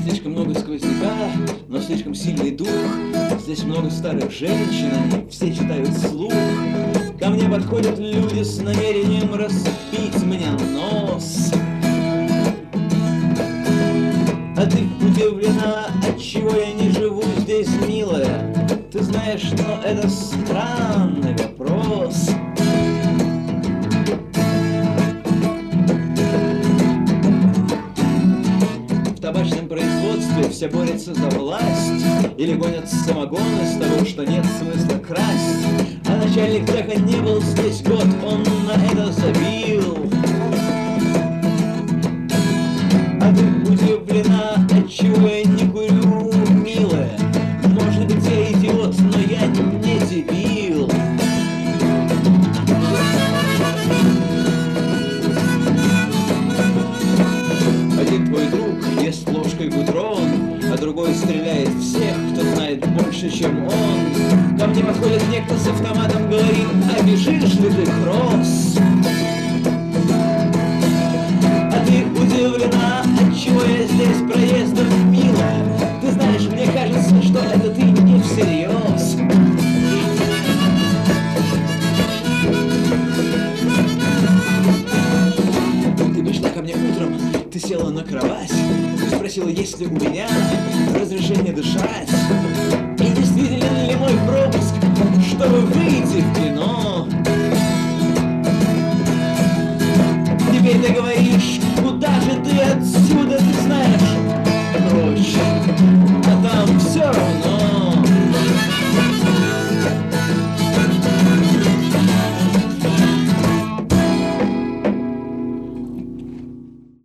слишком много сквозняка, но слишком сильный дух. Здесь много старых женщин, они все читают вслух. Ко мне подходят люди с намерением распить мне нос. А ты удивлена, отчего я не живу здесь, милая? Ты знаешь, но это странный вопрос. В табачном производстве все борются за власть или гонят самогон из того, что нет смысла красть. А начальник цеха не был здесь год, он на это забил. А ты удивлена, отчего я не курю, милая? Может быть, я идиот, но я не дебил. Один твой друг ест ложкой гудрон, а другой стреляет всех, кто знает больше, чем он. Ко мне подходит некто с автоматом, говорит: а бежишь ли ты, кросс? А ты удивлена, отчего я здесь проездом, милая? Ты знаешь, мне кажется, что это ты не всерьез. Ты пришла ко мне утром, ты села на кровать, ты спросила, есть ли у меня разрешение дышать, и действительно ли мой пропуск, чтобы выйти в кино. Теперь ты говоришь, куда же ты отсюда, ты знаешь, прочь, а там все равно.